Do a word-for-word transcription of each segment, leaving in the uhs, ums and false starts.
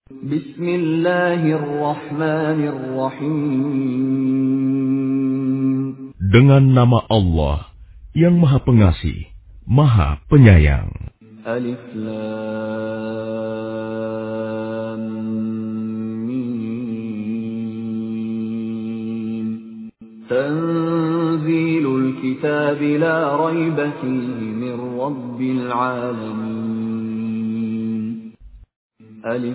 Bismillahirrahmanirrahim. Dengan nama Allah yang Maha Pengasih, Maha Penyayang. Alif Lam Mim. Tanzilul kitab la raiba fihi min rabbil alamin. Alif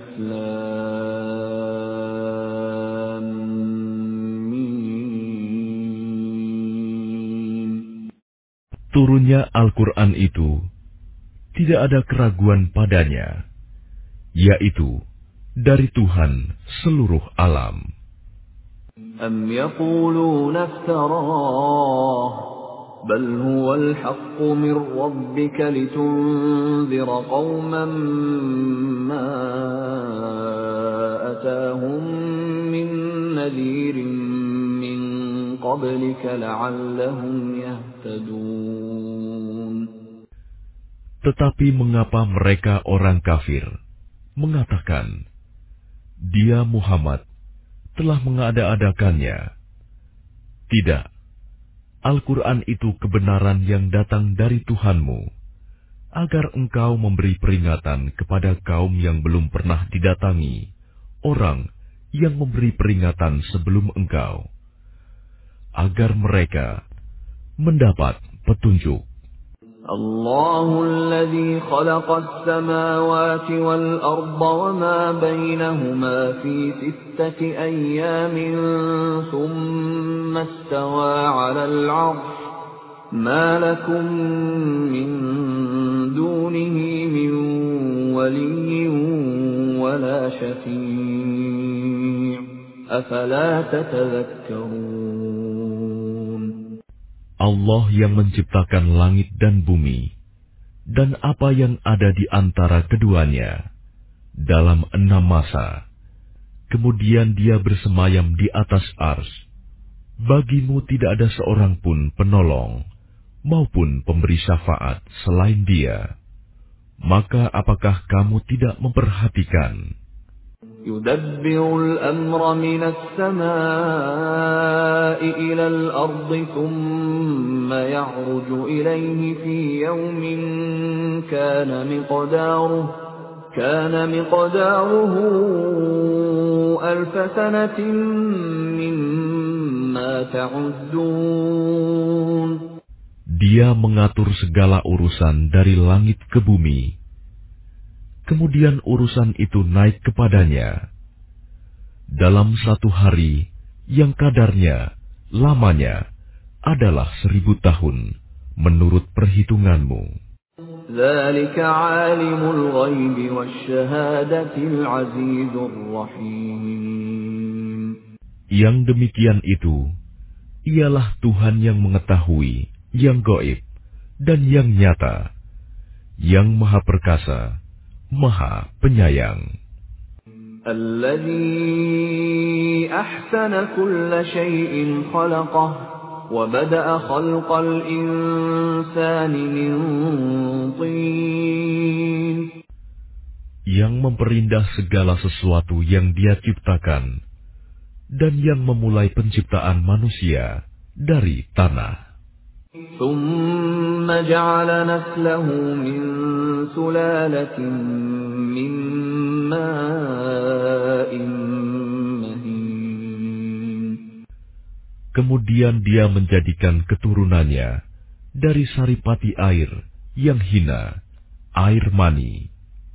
Lam Mim. Turunnya Al-Quran itu tidak ada keraguan padanya, yaitu dari Tuhan seluruh alam. Am yaquluna iftarah, bal huwal haqqu min rabbika litunzira qauman ma atahum min nadhirin min qablika la'allahum yahtadun. Tetapi mengapa mereka orang kafir mengatakan, dia Muhammad telah mengada-adakannya? Tidak, Al-Quran itu kebenaran yang datang dari Tuhanmu, agar engkau memberi peringatan kepada kaum yang belum pernah didatangi orang yang memberi peringatan sebelum engkau, agar mereka mendapat petunjuk. Allahu alladhi khalaqas samawati wal arda wa ma bainahuma fi sittati ayyamin thumma istawa 'alal 'arsy ma lakum min dunihi min waliyyin wa la shafi' afala tatadhakkarun. Allah yang menciptakan langit dan bumi, dan apa yang ada di antara keduanya, dalam enam masa. Kemudian dia bersemayam di atas ars. Bagimu tidak ada seorang pun penolong, maupun pemberi syafaat selain dia. Maka apakah kamu tidak memperhatikan? Yudabbirul amra minas samaa'i ilal ardi thumma ya'ruju ilayhi fi yawmin kana miqdaruhu kana miqdaruhu alfa sanatin mimma ta'uddun. Dia mengatur segala urusan dari langit ke bumi. Kemudian urusan itu naik kepadanya dalam satu hari yang kadarnya, lamanya adalah seribu tahun menurut perhitunganmu. Dzalika 'alimul ghaibi wasyahadatil 'azizur rahim. Yang demikian itu ialah Tuhan yang mengetahui yang gaib dan yang nyata, yang Maha Perkasa, Maha Penyayang. Alladzi ahsana kulla syai'in khalaqah wa bada'a khalqal insani min tin. Yang memperindah segala sesuatu yang Dia ciptakan dan yang memulai penciptaan manusia dari tanah. ثم جعل نسله من سلالة من ماء مهين. Kemudian Dia menjadikan keturunannya dari saripati air yang hina, air mani.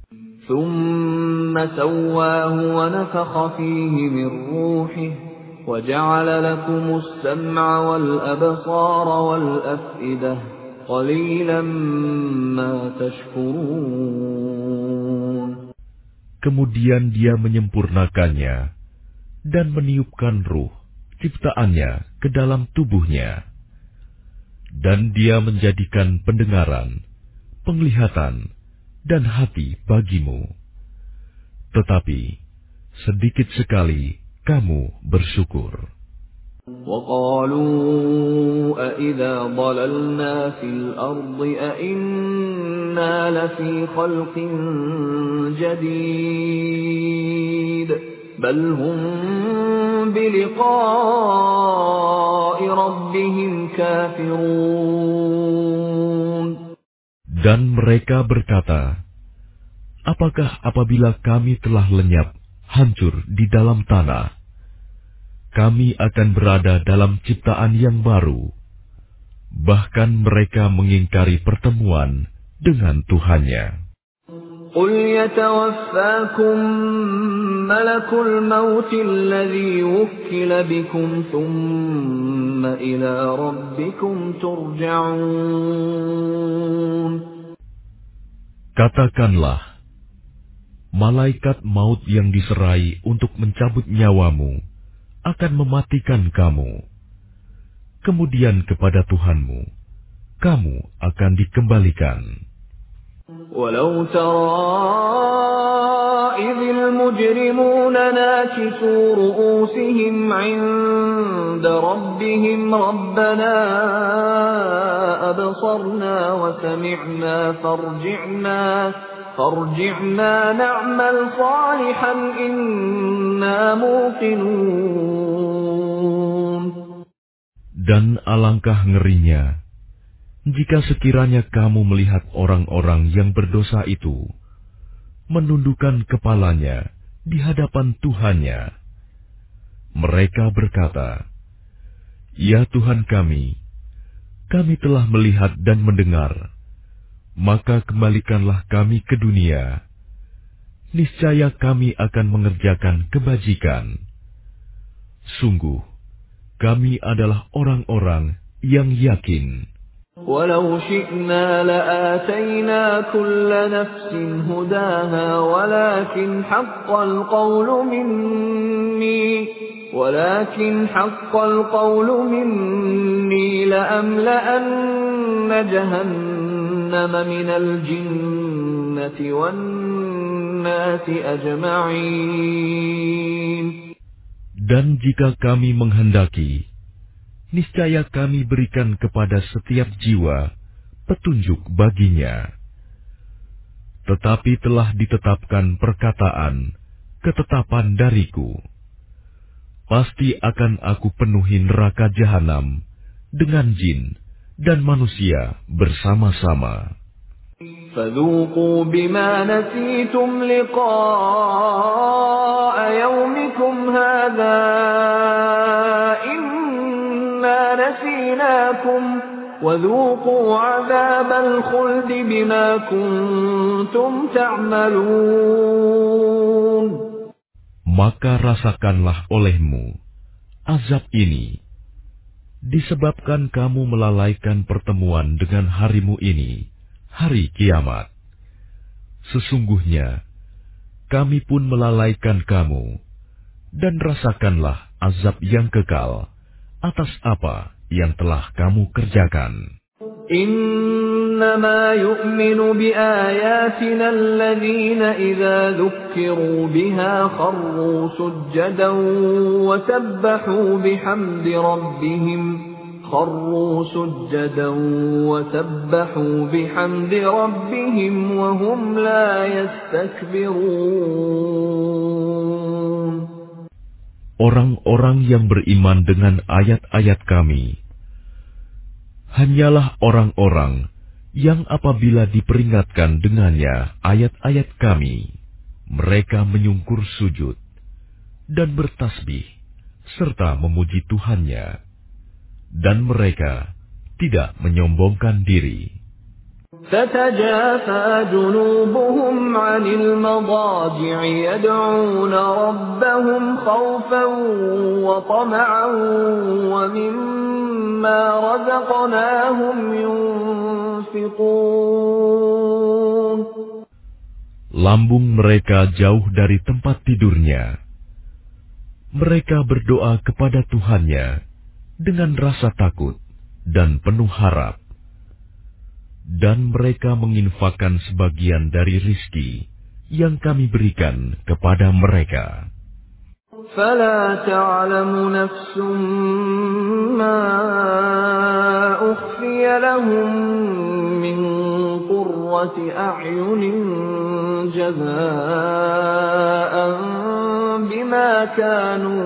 ثم سواه ونفخ فيه من روحه وَجَعَلَ لَكُمُ السَّمْعَ وَالْأَبْصَارَ وَالْأَفْئِدَةَ قَلِيلًا مَا تَشْكُرُونَ. Kemudian Dia menyempurnakannya dan meniupkan ruh ciptaannya ke dalam tubuhnya. Dan Dia menjadikan pendengaran, penglihatan, dan hati bagimu. Tetapi sedikit sekali kamu bersyukur. وَقَالُوا أَإِذَا ضَلَلْنَا فِي الْأَرْضِ أَإِنَّا لَفِي خَلْقٍ جَدِيدٍ بل هم بلقاء ربهم كافرون. Dan mereka berkata, apakah apabila kami telah lenyap, hancur di dalam tanah, kami akan berada dalam ciptaan yang baru? Bahkan mereka mengingkari pertemuan dengan Tuhannya. قل يتوفاكم ملك الموت الذي وكل بكم ثم إلى ربكم ترجعون. Katakanlah, malaikat maut yang diserai untuk mencabut nyawamu akan mematikan kamu. Kemudian kepada Tuhanmu, kamu akan dikembalikan. ولو ترى إذ المجرمون ناكسوا رؤوسهم عند ربهم ربنا أبصرنا وسمعنا فارجعنا فارجعنا نعمل صالحا إنا موقنون. Dan alangkah ngerinya jika sekiranya kamu melihat orang-orang yang berdosa itu menundukkan kepalanya di hadapan Tuhannya. Mereka berkata, "Ya Tuhan kami, kami telah melihat dan mendengar, maka kembalikanlah kami ke dunia. Niscaya kami akan mengerjakan kebajikan. Sungguh, kami adalah orang-orang yang yakin." ولو شئنا لآتينا كل نفس هداها ولكن حق القول مني ولكن حق القول مني لأملأن جهنم من الجنة والناس أجمعين. Dan jika kami menghendaki, niscaya kami berikan kepada setiap jiwa petunjuk baginya. Tetapi telah ditetapkan perkataan, ketetapan dariku. Pasti akan aku penuhi neraka jahanam dengan jin dan manusia bersama-sama. فذوقوا بما نسيتم لقاء يومكم هذا إنا نسيناكم وذوقوا عذاب الخلد بما كنتم تعملون. Maka rasakanlah olehmu azab ini disebabkan kamu melalaikan pertemuan dengan harimu ini, hari kiamat. Sesungguhnya kami pun melalaikan kamu, dan rasakanlah azab yang kekal atas apa yang telah kamu kerjakan. إنما يؤمن بآياتنا الذين إذا ذكروا بها خروا سجدا وسبحوا بحمد ربهم خروا سجدا وسبحوا بحمد ربهم وهم لا يستكبرون. Orang-orang yang beriman dengan ayat-ayat kami hanyalah orang-orang yang apabila diperingatkan dengannya ayat-ayat kami, mereka menyungkur sujud dan bertasbih serta memuji Tuhannya, dan mereka tidak menyombongkan diri. تتجافى جنوبهم عن المضاجع يدعون ربهم خوفا وطمعا ومما رزقناهم ينفقون. Lambung mereka jauh dari tempat tidurnya. Mereka berdoa kepada Tuhannya dengan rasa takut dan penuh harap. Dan mereka menginfakkan sebagian dari rizki yang kami berikan kepada mereka. فلا تعلم نفس ما أخفي لهم من قرة أعين جزاء بما بما كانوا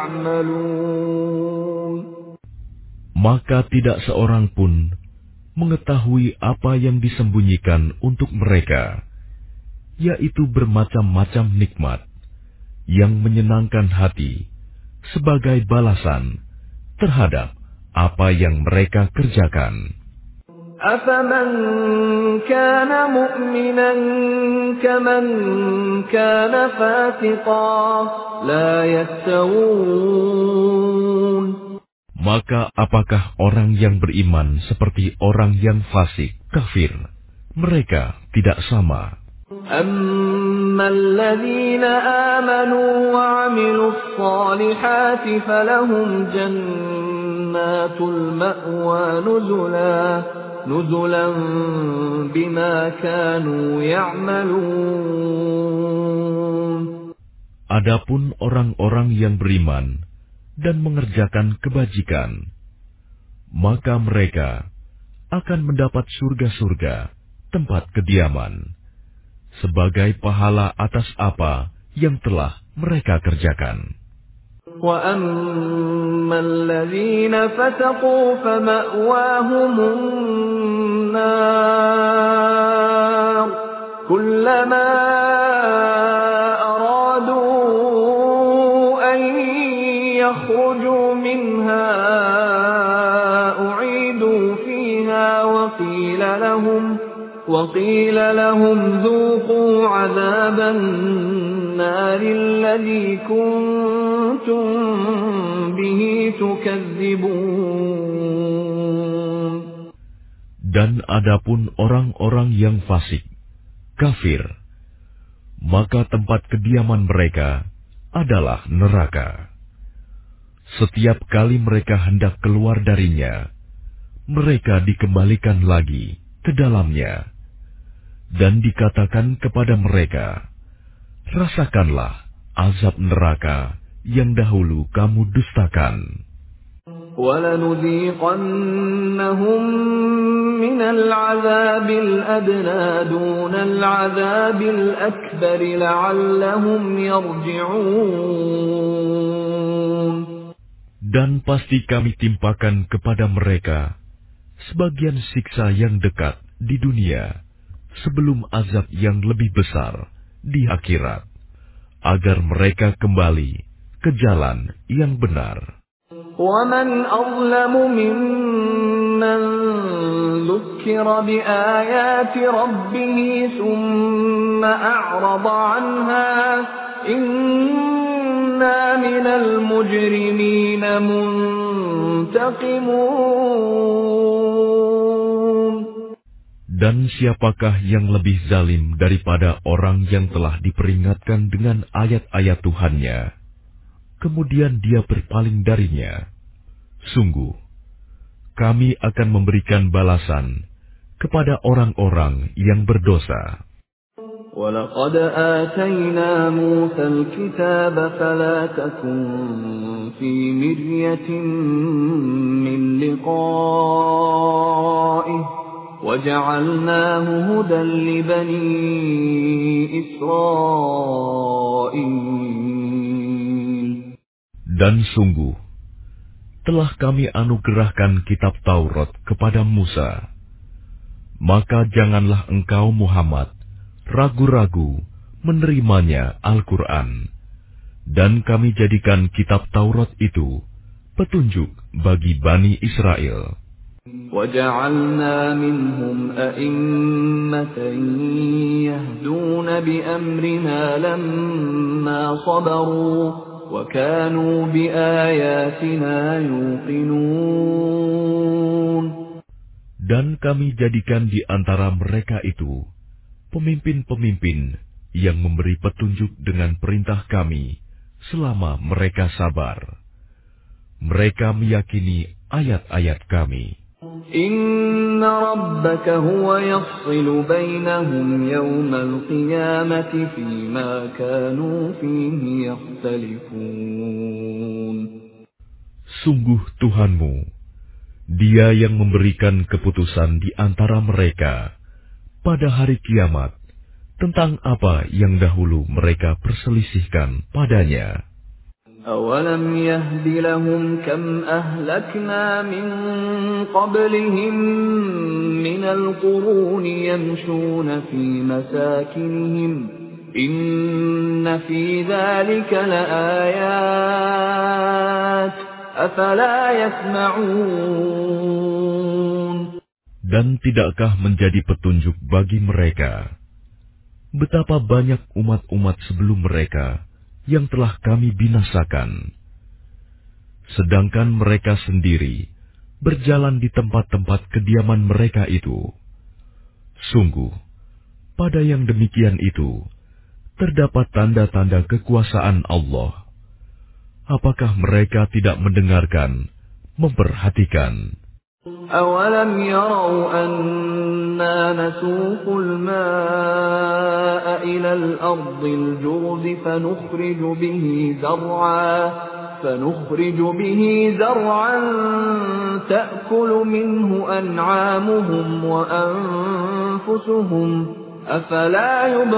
يعملون. Maka tidak seorang pun mengetahui apa yang disembunyikan untuk mereka, yaitu bermacam-macam nikmat yang menyenangkan hati sebagai balasan terhadap apa yang mereka kerjakan. أَفَمَنْ كَانَ مُؤْمِنًا كَمَنْ كَانَ فَاسِقًا لَا يَسْتَوُونَ. Maka apakah orang yang beriman seperti orang yang fasik, kafir? Mereka tidak sama. أَمَّا الَّذِينَ آمَنُوا وَعَمِلُوا الصَّالِحَاتِ فَلَهُمْ جَنَّاتُ الْمَأْوَى نُزُلًا نُزُلًا بِمَا كَانُوا يَعْمَلُونَ. Adapun orang-orang yang beriman dan mengerjakan kebajikan, maka mereka akan mendapat surga-surga tempat kediaman sebagai pahala atas apa yang telah mereka kerjakan. وَأَمَّا الَّذِينَ فَسَقُوا فَمَأْوَاهُمُ النَّارُ كُلَّمَا أَرَادُوا أَن يَخْرُجُوا مِنْهَا أُعِيدُوا فِيهَا وَقِيلَ لَهُمْ وَقِيلَ لَهُمْ ذُوقُوا عَذَابَ النَّارِ الَّذِي كُنتُم بِهِ تُكَذِّبُونَ. Dan adapun orang-orang yang fasik, kafir, maka tempat kediaman mereka adalah neraka. Setiap kali mereka hendak keluar darinya, mereka dikembalikan lagi ke dalamnya, dan dikatakan kepada mereka, rasakanlah azab neraka yang dahulu kamu dustakan. وَلَنُذِيقَنَّهُم مِّنَ الْعَذَابِ الْأَدْنَىٰ دُونَ الْعَذَابِ الْأَكْبَرِ لَعَلَّهُمْ يَرْجِعُونَ. Dan pasti kami timpakan kepada mereka sebagian siksa yang dekat di dunia sebelum azab yang lebih besar di akhirat, agar mereka kembali ke jalan yang benar. وَمَنْ أَظْلَمُ مِمَّنْ ذُكِّرَ بِآيَاتِ رَبِّهِ ثُمَّ أَعْرَضَ عَنْهَا إِنَّا مِنَ الْمُجْرِمِينَ مُنْتَقِمُونَ. Dan siapakah yang lebih zalim daripada orang yang telah diperingatkan dengan ayat-ayat Tuhannya, kemudian dia berpaling darinya? Sungguh, kami akan memberikan balasan kepada orang-orang yang berdosa. وَلَقَدْ آتَيْنَا مُوسَى الْكِتَابَ فَلَا تَكُنْ فِي مِرْيَةٍ مِّن لِقَائِهِ وَجَعَلْنَاهُ هُدًى لِبَنِي إِسْرَائِيلَ. Dan sungguh, telah kami anugerahkan kitab Taurat kepada Musa. Maka janganlah engkau Muhammad ragu-ragu menerimanya Al-Quran. Dan kami jadikan kitab Taurat itu petunjuk bagi Bani Israel. وَجَعَلْنَا مِنْهُمْ أَئِمَّةً يَهْدُونَ بِأَمْرِنَا لَمَّا صَبَرُوا وَكَانُوا بِآيَاتِنَا يُوقِنُونَ. Dan kami jadikan di antara mereka itu pemimpin-pemimpin yang memberi petunjuk dengan perintah kami selama mereka sabar. Mereka meyakini ayat-ayat kami. Inna rabbaka huwa yafsilu bainahum yawmal qiyamati fima kanu fihi yakhtalifun. Sungguh Tuhanmu, Dia yang memberikan keputusan di antara mereka pada hari kiamat tentang apa yang dahulu mereka perselisihkan padanya. أَوَلَمْ يَهْدِ لَهُمْ كَمْ أَهْلَكْنَا مِنْ قَبْلِهِمْ مِنَ الْقُرُونِ يَمْشُونَ فِي مَسَاكِنِهِمْ إِنَّ فِي ذَلِكَ لَآيَاتٍ أَفَلَا يَسْمَعُونَ. Dan tidakkah menjadi petunjuk bagi mereka betapa banyak umat-umat sebelum mereka yang telah kami binasakan, sedangkan mereka sendiri berjalan di tempat-tempat kediaman mereka itu. Sungguh, pada yang demikian itu terdapat tanda-tanda kekuasaan Allah. Apakah mereka tidak mendengarkan, memperhatikan? أَوَلَمْ يَرَوْا أَنَّا نَسُوقُ الْمَاءَ إِلَى الْأَرْضِ الْجُرُزِ فَنُخْرِجُ بِهِ زَرْعًا فَنُخْرِجُ بِهِ زَرْعًا تَأْكُلُ مِنْهُ أَنْعَامُهُمْ وَأَنْفُسُهُمْ أَفَلَا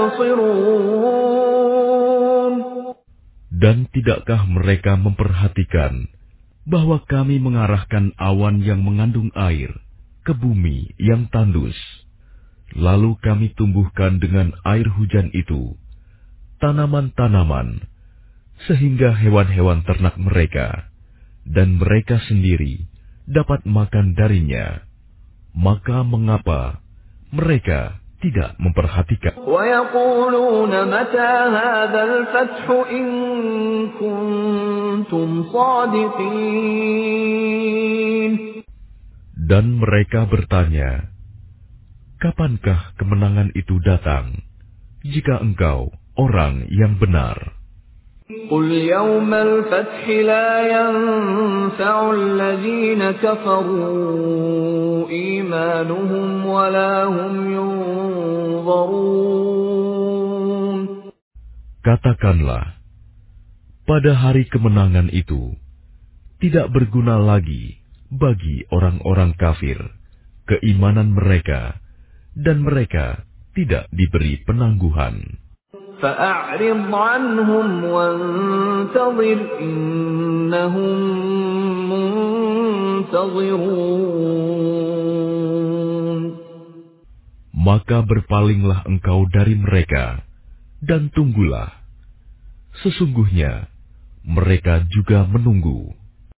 يُبْصِرُونَ. Dan tidakkah mereka memperhatikan bahwa kami mengarahkan awan yang mengandung air ke bumi yang tandus, lalu kami tumbuhkan dengan air hujan itu tanaman-tanaman, sehingga hewan-hewan ternak mereka dan mereka sendiri dapat makan darinya. Maka mengapa mereka tidak memperhatikan? وَيَقُولُونَ مَتَى هَذَا الْفَتْحُ إِن كُنتُمْ صَادِقِينَ. Dan mereka bertanya, kapankah kemenangan itu datang, jika engkau orang yang benar? قُلْ يَوْمَ الْفَتْحِ لَا يَنفَعُ الَّذِينَ كَفَرُوا إِيمَانُهُمْ وَلَا هُمْ يُنظَرُونَ. Katakanlah, pada hari kemenangan itu tidak berguna lagi bagi orang-orang kafir keimanan mereka, dan mereka tidak diberi penangguhan. فَأَعْرِضْ عَنْهُمْ وَانْتَظِرْ إِنَّهُمْ مُنْتَظِرُونَ. Maka berpalinglah engkau dari mereka, dan tunggulah. Sesungguhnya mereka juga menunggu.